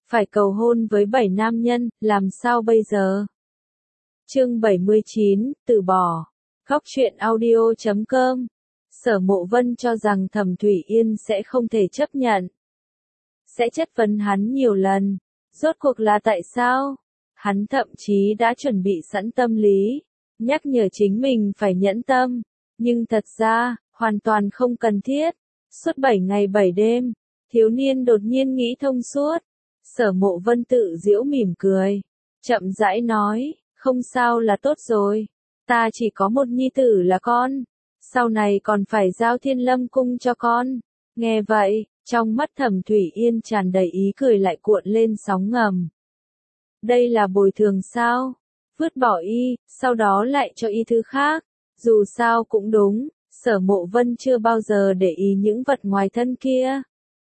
phải cầu hôn với 7 nam nhân, làm sao bây giờ? Chương 79, từ bỏ. Góc truyện audio.com. Sở Mộ Vân cho rằng Thẩm Thủy Yên sẽ không thể chấp nhận. Sẽ chất vấn hắn nhiều lần. Rốt cuộc là tại sao? Hắn thậm chí đã chuẩn bị sẵn tâm lý, nhắc nhở chính mình phải nhẫn tâm. Nhưng thật ra, hoàn toàn không cần thiết. Suốt 7 ngày 7 đêm, thiếu niên đột nhiên nghĩ thông suốt. Sở Mộ Vân tự giễu mỉm cười, chậm rãi nói, không sao là tốt rồi. Ta chỉ có một nhi tử là con, sau này còn phải giao Thiên Lâm cung cho con. Nghe vậy, trong mắt Thẩm Thủy Yên tràn đầy ý cười lại cuộn lên sóng ngầm. Đây là bồi thường sao? Vứt bỏ y, sau đó lại cho y thứ khác. Dù sao cũng đúng, Sở Mộ Vân chưa bao giờ để ý những vật ngoài thân kia.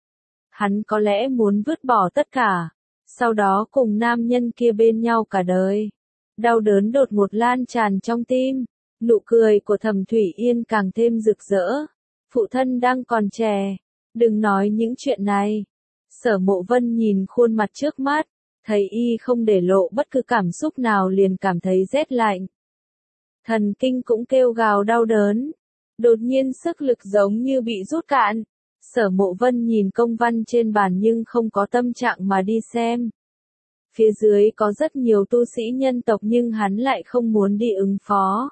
Hắn có lẽ muốn vứt bỏ tất cả, sau đó cùng nam nhân kia bên nhau cả đời. Đau đớn đột ngột lan tràn trong tim, nụ cười của Thẩm Thủy Yên càng thêm rực rỡ. Phụ thân đang còn trẻ, đừng nói những chuyện này. Sở Mộ Vân nhìn khuôn mặt trước mắt, thấy y không để lộ bất cứ cảm xúc nào liền cảm thấy rét lạnh. Thần kinh cũng kêu gào đau đớn. Đột nhiên sức lực giống như bị rút cạn. Sở Mộ Vân nhìn công văn trên bàn nhưng không có tâm trạng mà đi xem. Phía dưới có rất nhiều tu sĩ nhân tộc nhưng hắn lại không muốn đi ứng phó.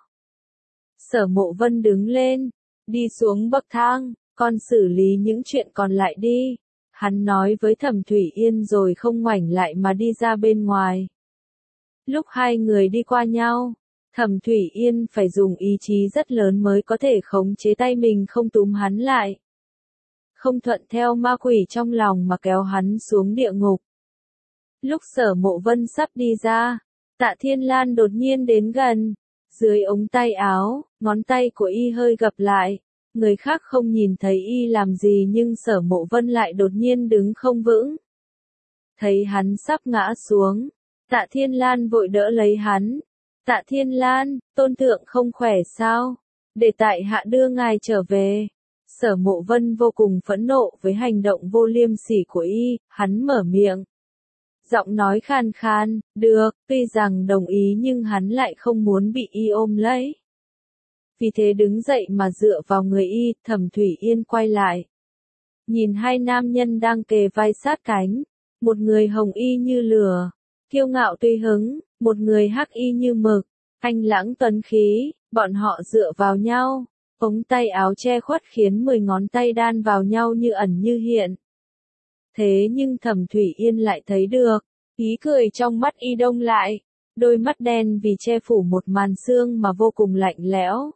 Sở Mộ Vân đứng lên, đi xuống bậc thang, con xử lý những chuyện còn lại đi. Hắn nói với Thẩm Thủy Yên rồi không ngoảnh lại mà đi ra bên ngoài. Lúc hai người đi qua nhau, Thẩm Thủy Yên phải dùng ý chí rất lớn mới có thể khống chế tay mình không túm hắn lại. Không thuận theo ma quỷ trong lòng mà kéo hắn xuống địa ngục. Lúc Sở Mộ Vân sắp đi ra, Tạ Thiên Lan đột nhiên đến gần. Dưới ống tay áo, ngón tay của y hơi gập lại. Người khác không nhìn thấy y làm gì nhưng Sở Mộ Vân lại đột nhiên đứng không vững. Thấy hắn sắp ngã xuống, Tạ Thiên Lan vội đỡ lấy hắn. Tạ Thiên Lan, tôn thượng không khỏe sao? Để tại hạ đưa ngài trở về. Sở Mộ Vân vô cùng phẫn nộ với hành động vô liêm sỉ của y, hắn mở miệng. Giọng nói khan khan, được, tuy rằng đồng ý nhưng hắn lại không muốn bị y ôm lấy. Vì thế đứng dậy mà dựa vào người y, Thẩm Thủy Yên quay lại. Nhìn hai nam nhân đang kề vai sát cánh, một người hồng y như lửa, kiêu ngạo tùy hứng, một người hắc y như mực, anh lãng tuấn khí, bọn họ dựa vào nhau, ống tay áo che khuất khiến 10 ngón tay đan vào nhau như ẩn như hiện. Thế nhưng Thẩm Thủy Yên lại thấy được, ý cười trong mắt y đông lại, đôi mắt đen vì che phủ một màn sương mà vô cùng lạnh lẽo.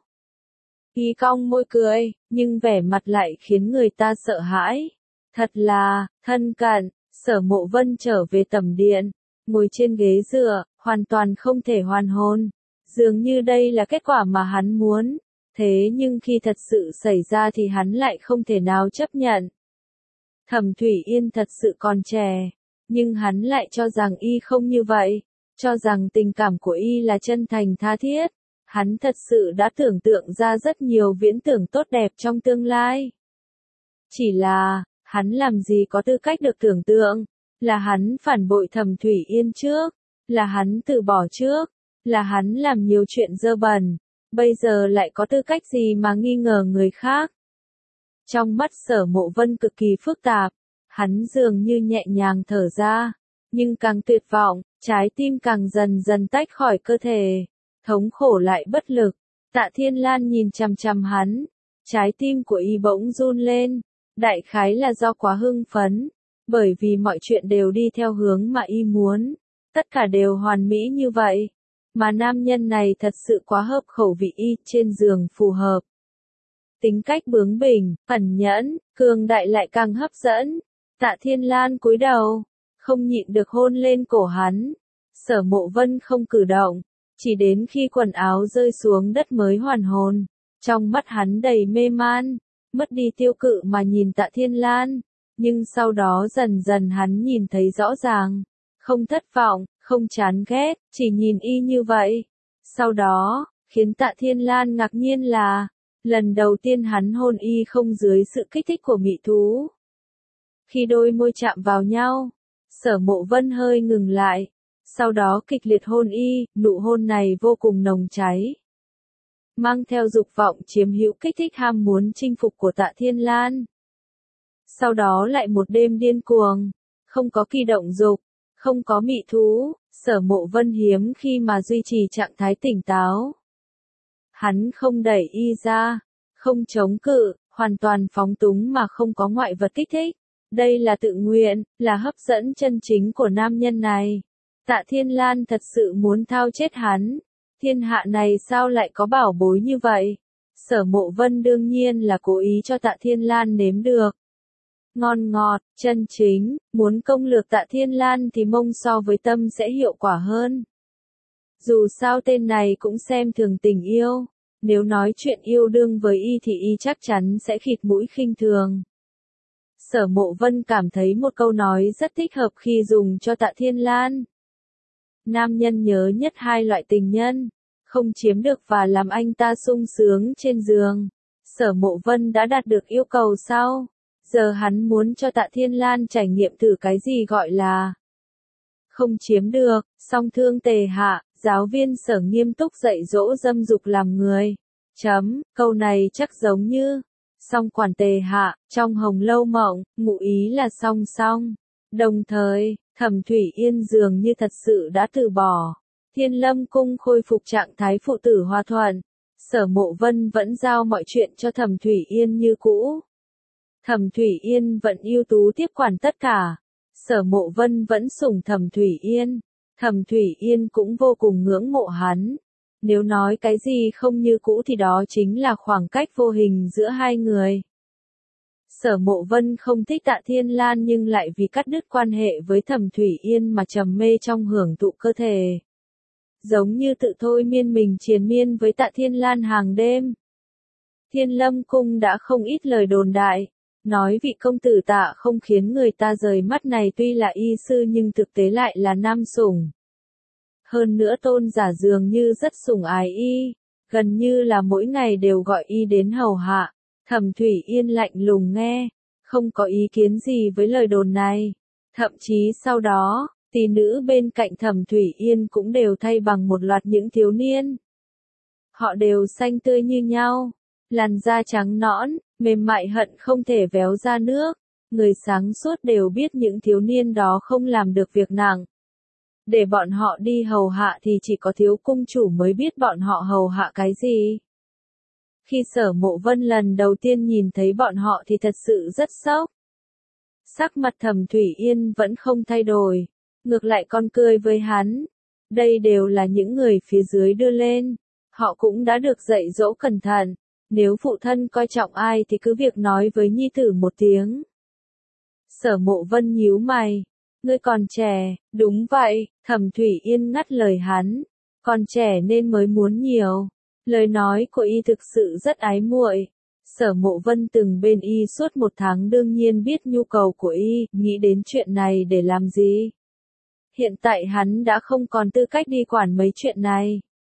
Y cong môi cười, nhưng vẻ mặt lại khiến người ta sợ hãi. Thật là, thân cận. Sở Mộ Vân trở về tẩm điện, ngồi trên ghế dựa, hoàn toàn không thể hoàn hồn. Dường như đây là kết quả mà hắn muốn. Thế nhưng khi thật sự xảy ra thì hắn lại không thể nào chấp nhận. Thẩm Thủy Yên thật sự còn trẻ, nhưng hắn lại cho rằng y không như vậy, cho rằng tình cảm của y là chân thành tha thiết. Hắn thật sự đã tưởng tượng ra rất nhiều viễn tưởng tốt đẹp trong tương lai. Chỉ là, hắn làm gì có tư cách được tưởng tượng, là hắn phản bội Thẩm Thủy Yên trước, là hắn từ bỏ trước, là hắn làm nhiều chuyện dơ bẩn, bây giờ lại có tư cách gì mà nghi ngờ người khác. Trong mắt Sở Mộ Vân cực kỳ phức tạp, hắn dường như nhẹ nhàng thở ra, nhưng càng tuyệt vọng, trái tim càng dần dần tách khỏi cơ thể. Thống khổ lại bất lực, Tạ Thiên Lan nhìn chằm chằm hắn, trái tim của y bỗng run lên, đại khái là do quá hưng phấn, bởi vì mọi chuyện đều đi theo hướng mà y muốn, tất cả đều hoàn mỹ như vậy, mà nam nhân này thật sự quá hợp khẩu vị y, trên giường phù hợp. Tính cách bướng bỉnh, ẩn nhẫn, cường đại lại càng hấp dẫn. Tạ Thiên Lan cúi đầu, không nhịn được hôn lên cổ hắn. Sở Mộ Vân không cử động, chỉ đến khi quần áo rơi xuống đất mới hoàn hồn. Trong mắt hắn đầy mê man, mất đi tiêu cự mà nhìn Tạ Thiên Lan, nhưng sau đó dần dần hắn nhìn thấy rõ ràng, không thất vọng, không chán ghét, chỉ nhìn y như vậy. Sau đó, khiến Tạ Thiên Lan ngạc nhiên là, lần đầu tiên hắn hôn y không dưới sự kích thích của mị thú. Khi đôi môi chạm vào nhau, Sở Mộ Vân hơi ngừng lại, sau đó kịch liệt hôn y, nụ hôn này vô cùng nồng cháy. Mang theo dục vọng chiếm hữu kích thích ham muốn chinh phục của Tạ Thiên Lan. Sau đó lại một đêm điên cuồng, không có kỳ động dục, không có mị thú, Sở Mộ Vân hiếm khi mà duy trì trạng thái tỉnh táo. Hắn không đẩy y ra, không chống cự, hoàn toàn phóng túng mà không có ngoại vật kích thích. Đây là tự nguyện, là hấp dẫn chân chính của nam nhân này. Tạ Thiên Lan thật sự muốn thao chết hắn. Thiên hạ này sao lại có bảo bối như vậy? Sở Mộ Vân đương nhiên là cố ý cho Tạ Thiên Lan nếm được. Ngon ngọt, chân chính, muốn công lược Tạ Thiên Lan thì mông so với tâm sẽ hiệu quả hơn. Dù sao tên này cũng xem thường tình yêu. Nếu nói chuyện yêu đương với y thì y chắc chắn sẽ khịt mũi khinh thường. Sở Mộ Vân cảm thấy một câu nói rất thích hợp khi dùng cho Tạ Thiên Lan. Nam nhân nhớ nhất hai loại tình nhân, không chiếm được và làm anh ta sung sướng trên giường. Sở Mộ Vân đã đạt được yêu cầu sau. Giờ hắn muốn cho Tạ Thiên Lan trải nghiệm thử cái gì gọi là không chiếm được, song thương tề hạ, giáo viên Sở nghiêm túc dạy dỗ dâm dục làm người. Câu này chắc giống như song quản tề hạ, trong Hồng Lâu Mộng, ngụ ý là song song. Đồng thời, Thẩm Thủy Yên dường như thật sự đã từ bỏ. Thiên Lâm Cung khôi phục trạng thái phụ tử hòa thuận. Sở Mộ Vân vẫn giao mọi chuyện cho Thẩm Thủy Yên như cũ. Thẩm Thủy Yên vẫn ưu tú tiếp quản tất cả. Sở Mộ Vân vẫn sủng Thẩm Thủy Yên. Thẩm Thủy Yên cũng vô cùng ngưỡng mộ hắn. Nếu nói cái gì không như cũ thì đó chính là khoảng cách vô hình giữa hai người. Sở Mộ Vân không thích Tạ Thiên Lan nhưng lại vì cắt đứt quan hệ với Thẩm Thủy Yên mà trầm mê trong hưởng thụ cơ thể. Giống như tự thôi miên mình triền miên với Tạ Thiên Lan hàng đêm. Thiên Lâm Cung đã không ít lời đồn đại, nói vị công tử Tạ không khiến người ta rời mắt này tuy là y sư nhưng thực tế lại là nam sủng. Hơn nữa tôn giả dường như rất sủng ái y, gần như là mỗi ngày đều gọi y đến hầu hạ. Thẩm Thủy Yên lạnh lùng nghe, không có ý kiến gì với lời đồn này. Thậm chí sau đó, tỷ nữ bên cạnh Thẩm Thủy Yên cũng đều thay bằng một loạt những thiếu niên. Họ đều xanh tươi như nhau, làn da trắng nõn, mềm mại hận không thể véo ra nước. Người sáng suốt đều biết những thiếu niên đó không làm được việc nặng. Để bọn họ đi hầu hạ thì chỉ có thiếu cung chủ mới biết bọn họ hầu hạ cái gì. Khi Sở Mộ Vân lần đầu tiên nhìn thấy bọn họ thì thật sự rất sốc. Sắc mặt Thẩm Thủy Yên vẫn không thay đổi, ngược lại còn cười với hắn. Đây đều là những người phía dưới đưa lên, họ cũng đã được dạy dỗ cẩn thận. Nếu phụ thân coi trọng ai thì cứ việc nói với nhi tử một tiếng. Sở Mộ Vân nhíu mày. Ngươi còn trẻ, đúng vậy, Thẩm Thủy Yên ngắt lời hắn. Còn trẻ nên mới muốn nhiều. Lời nói của y thực sự rất ái muội. Sở Mộ Vân từng bên y suốt 1 tháng đương nhiên biết nhu cầu của y, nghĩ đến chuyện này để làm gì. Hiện tại hắn đã không còn tư cách đi quản mấy chuyện này.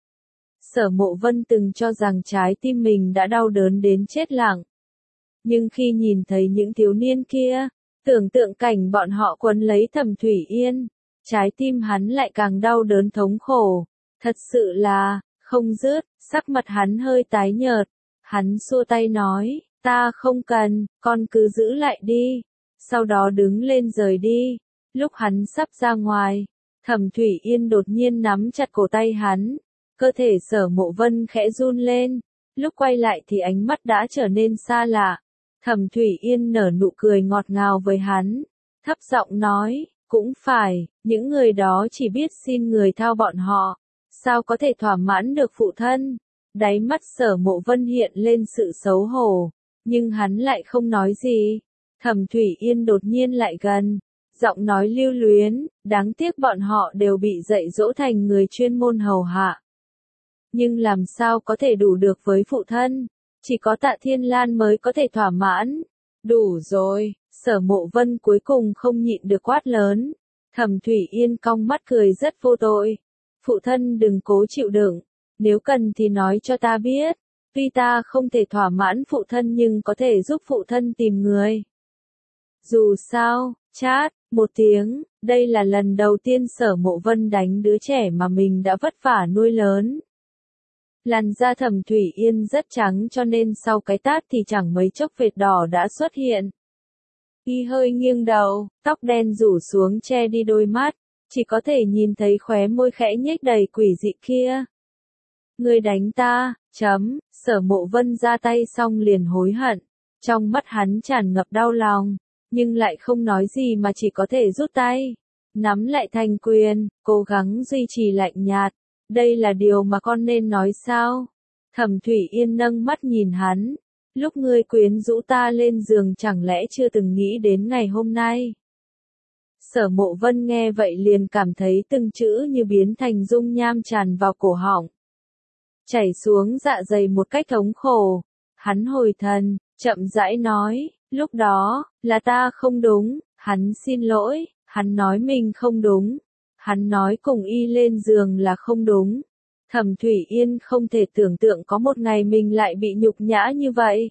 Sở Mộ Vân từng cho rằng trái tim mình đã đau đớn đến chết lặng. Nhưng khi nhìn thấy những thiếu niên kia, tưởng tượng cảnh bọn họ quấn lấy Thẩm Thủy Yên, trái tim hắn lại càng đau đớn thống khổ. Thật sự là, không dứt, sắc mặt hắn hơi tái nhợt. Hắn xua tay nói, ta không cần, con cứ giữ lại đi. Sau đó đứng lên rời đi. Lúc hắn sắp ra ngoài, Thẩm Thủy Yên đột nhiên nắm chặt cổ tay hắn. Cơ thể Sở Mộ Vân khẽ run lên. Lúc quay lại thì ánh mắt đã trở nên xa lạ. Thẩm Thủy Yên nở nụ cười ngọt ngào với hắn. Thấp giọng nói, cũng phải, những người đó chỉ biết xin người thao bọn họ. Sao có thể thỏa mãn được phụ thân? Đáy mắt Sở Mộ Vân hiện lên sự xấu hổ. Nhưng hắn lại không nói gì. Thẩm Thủy Yên đột nhiên lại gần. Giọng nói lưu luyến, đáng tiếc bọn họ đều bị dạy dỗ thành người chuyên môn hầu hạ. Nhưng làm sao có thể đủ được với phụ thân? Chỉ có Tạ Thiên Lan mới có thể thỏa mãn. Đủ rồi, Sở Mộ Vân cuối cùng không nhịn được quát lớn. Thẩm Thủy Yên cong mắt cười rất vô tội. Phụ thân đừng cố chịu đựng. Nếu cần thì nói cho ta biết. Tuy ta không thể thỏa mãn phụ thân nhưng có thể giúp phụ thân tìm người. Dù sao, chát, một tiếng, Đây là lần đầu tiên Sở Mộ Vân đánh đứa trẻ mà mình đã vất vả nuôi lớn. Làn da Thẩm Thủy Yên rất trắng cho nên sau cái tát thì chẳng mấy chốc vệt đỏ đã xuất hiện. Y hơi nghiêng đầu, tóc đen rủ xuống che đi đôi mắt, chỉ có thể nhìn thấy khóe môi khẽ nhếch đầy quỷ dị kia. Ngươi đánh ta, Sở Mộ Vân ra tay xong liền hối hận, trong mắt hắn tràn ngập đau lòng, nhưng lại không nói gì mà chỉ có thể rút tay, nắm lại thành quyền, cố gắng duy trì lạnh nhạt. Đây là điều mà con nên nói sao? Thẩm Thủy Yên nâng mắt nhìn hắn. Lúc ngươi quyến rũ ta lên giường chẳng lẽ chưa từng nghĩ đến ngày hôm nay? Sở Mộ Vân nghe vậy liền cảm thấy từng chữ như biến thành dung nham tràn vào cổ họng, chảy xuống dạ dày một cách thống khổ. Hắn hồi thần, chậm rãi nói, lúc đó, là ta không đúng, hắn xin lỗi, hắn nói mình không đúng. Hắn nói cùng y lên giường là không đúng. Thẩm Thủy Yên không thể tưởng tượng có một ngày mình lại bị nhục nhã như vậy.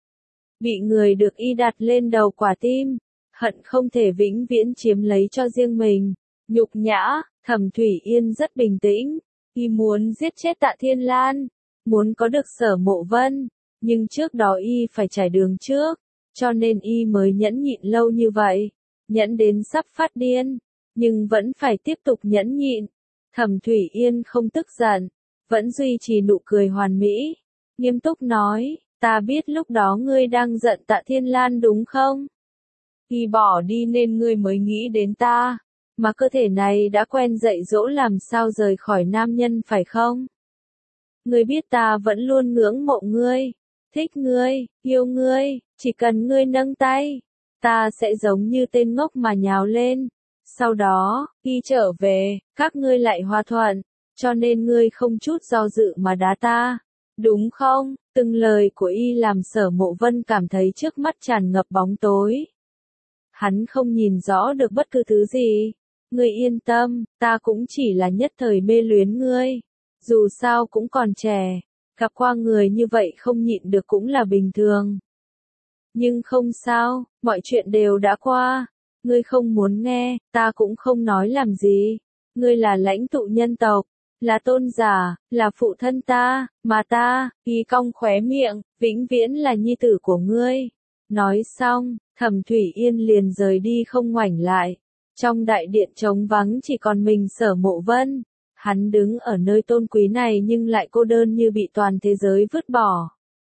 Bị người được y đặt lên đầu quả tim, hận không thể vĩnh viễn chiếm lấy cho riêng mình. Nhục nhã, Thẩm Thủy Yên rất bình tĩnh. Y muốn giết chết Tạ Thiên Lan, muốn có được Sở Mộ Vân, nhưng trước đó y phải trải đường trước, cho nên y mới nhẫn nhịn lâu như vậy, nhẫn đến sắp phát điên. Nhưng vẫn phải tiếp tục nhẫn nhịn. Thẩm Thủy Yên không tức giận, vẫn duy trì nụ cười hoàn mỹ, nghiêm túc nói, ta biết lúc đó ngươi đang giận Tạ Thiên Lan đúng không? Y bỏ đi nên ngươi mới nghĩ đến ta, mà cơ thể này đã quen dạy dỗ làm sao rời khỏi nam nhân phải không? Ngươi biết ta vẫn luôn ngưỡng mộ ngươi, thích ngươi, yêu ngươi, chỉ cần ngươi nâng tay, ta sẽ giống như tên ngốc mà nhào lên. Sau đó, y trở về, các ngươi lại hòa thuận, cho nên ngươi không chút do dự mà đá ta, đúng không? Từng lời của y làm Sở Mộ Vân cảm thấy trước mắt tràn ngập bóng tối. Hắn không nhìn rõ được bất cứ thứ gì. Ngươi yên tâm, ta cũng chỉ là nhất thời mê luyến ngươi. Dù sao cũng còn trẻ, gặp qua người như vậy không nhịn được cũng là bình thường. Nhưng không sao, mọi chuyện đều đã qua. Ngươi không muốn nghe, ta cũng không nói làm gì. Ngươi là lãnh tụ nhân tộc, là tôn giả, là phụ thân ta, mà ta, y cong khóe miệng, vĩnh viễn là nhi tử của ngươi. Nói xong, Thẩm Thủy Yên liền rời đi không ngoảnh lại. Trong đại điện trống vắng chỉ còn mình Sở Mộ Vân. Hắn đứng ở nơi tôn quý này nhưng lại cô đơn như bị toàn thế giới vứt bỏ.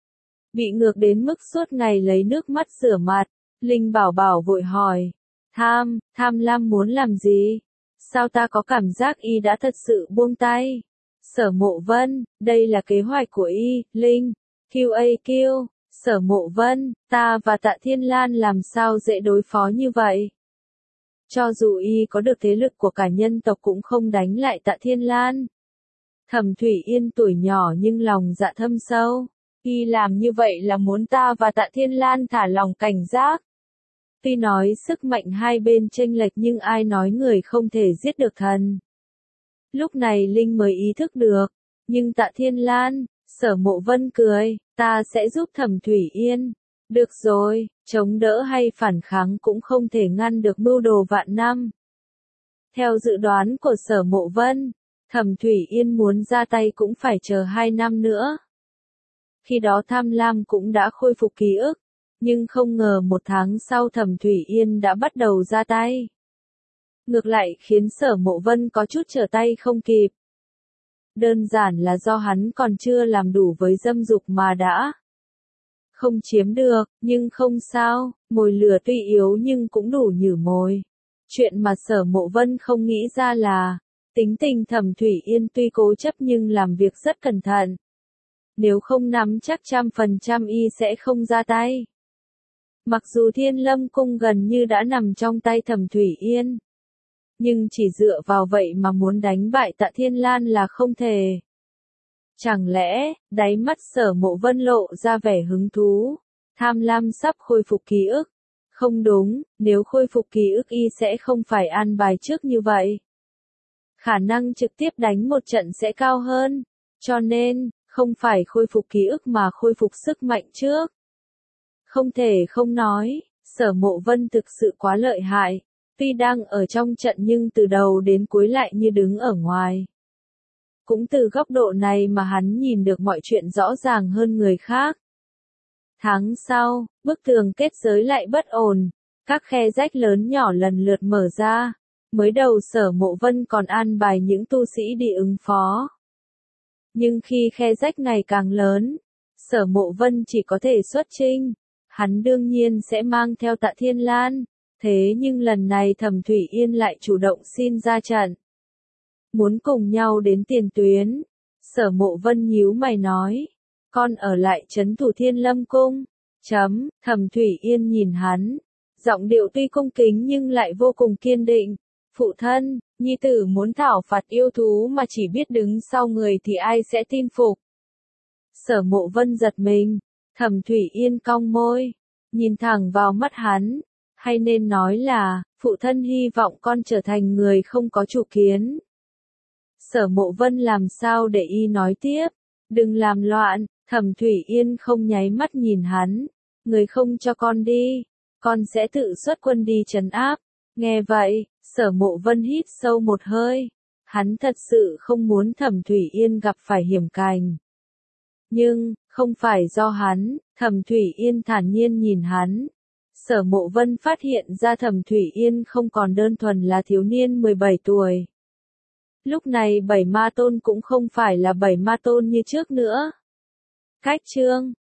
Bị ngược đến mức suốt ngày lấy nước mắt rửa mặt, Linh Bảo Bảo vội hỏi. Tham lam muốn làm gì? Sao ta có cảm giác y đã thật sự buông tay? Sở Mộ Vân, đây là kế hoạch của y, Linh. QAQ, Sở Mộ Vân, ta và Tạ Thiên Lan làm sao dễ đối phó như vậy? Cho dù y có được thế lực của cả nhân tộc cũng không đánh lại Tạ Thiên Lan. Thẩm Thủy Yên tuổi nhỏ nhưng lòng dạ thâm sâu. Y làm như vậy là muốn ta và Tạ Thiên Lan thả lòng cảnh giác. Tuy nói sức mạnh hai bên chênh lệch nhưng ai nói người không thể giết được thần. Lúc này Linh mới ý thức được. Nhưng Tạ Thiên Lan, Sở Mộ Vân cười, ta sẽ giúp Thẩm Thủy Yên. Được rồi, chống đỡ hay phản kháng cũng không thể ngăn được mưu đồ vạn năm. Theo dự đoán của Sở Mộ Vân, Thẩm Thủy Yên muốn ra tay cũng phải chờ 2 năm nữa. Khi đó Tham Lam cũng đã khôi phục ký ức. Nhưng không ngờ 1 tháng sau Thẩm Thủy Yên đã bắt đầu ra tay. Ngược lại khiến Sở Mộ Vân có chút trở tay không kịp. Đơn giản là do hắn còn chưa làm đủ với dâm dục mà đã không chiếm được, nhưng không sao, mồi lửa tuy yếu nhưng cũng đủ nhử mồi. Chuyện mà Sở Mộ Vân không nghĩ ra là, tính tình Thẩm Thủy Yên tuy cố chấp nhưng làm việc rất cẩn thận. Nếu không nắm chắc 100% y sẽ không ra tay. Mặc dù Thiên Lâm Cung gần như đã nằm trong tay Thẩm Thủy Yên, nhưng chỉ dựa vào vậy mà muốn đánh bại Tạ Thiên Lan là không thể. Chẳng lẽ, đáy mắt Sở Mộ Vân lộ ra vẻ hứng thú, Tham Lam sắp khôi phục ký ức. Không đúng, nếu khôi phục ký ức y sẽ không phải an bài trước như vậy. Khả năng trực tiếp đánh một trận sẽ cao hơn, cho nên, không phải khôi phục ký ức mà khôi phục sức mạnh trước. Không thể không nói, Sở Mộ Vân thực sự quá lợi hại. Tuy đang ở trong trận nhưng từ đầu đến cuối lại như đứng ở ngoài. Cũng từ góc độ này mà hắn nhìn được mọi chuyện rõ ràng hơn người khác. Tháng sau, bức tường kết giới lại bất ổn, các khe rách lớn nhỏ lần lượt mở ra. Mới đầu Sở Mộ Vân còn an bài những tu sĩ đi ứng phó. Nhưng khi khe rách ngày càng lớn, Sở Mộ Vân chỉ có thể xuất chinh. Hắn đương nhiên sẽ mang theo Tạ Thiên Lan. Thế nhưng lần này Thẩm Thủy Yên lại chủ động xin ra trận. Muốn cùng nhau đến tiền tuyến. Sở Mộ Vân nhíu mày nói. Con ở lại trấn thủ Thiên Lâm Cung. Thẩm Thủy Yên nhìn hắn. Giọng điệu tuy cung kính nhưng lại vô cùng kiên định. Phụ thân, nhi tử muốn thảo phạt yêu thú mà chỉ biết đứng sau người thì ai sẽ tin phục. Sở Mộ Vân giật mình. Thẩm Thủy Yên cong môi. Nhìn thẳng vào mắt hắn. Hay nên nói là, phụ thân hy vọng con trở thành người không có chủ kiến. Sở Mộ Vân làm sao để y nói tiếp. Đừng làm loạn. Thẩm Thủy Yên không nháy mắt nhìn hắn. Người không cho con đi. Con sẽ tự xuất quân đi trấn áp. Nghe vậy, Sở Mộ Vân hít sâu một hơi. Hắn thật sự không muốn Thẩm Thủy Yên gặp phải hiểm cảnh. Nhưng, không phải do hắn. Thẩm Thủy Yên thản nhiên nhìn hắn. Sở Mộ Vân phát hiện ra Thẩm Thủy Yên không còn đơn thuần là thiếu niên 17 tuổi. Lúc này 7 ma tôn cũng không phải là 7 ma tôn như trước nữa. Cách chương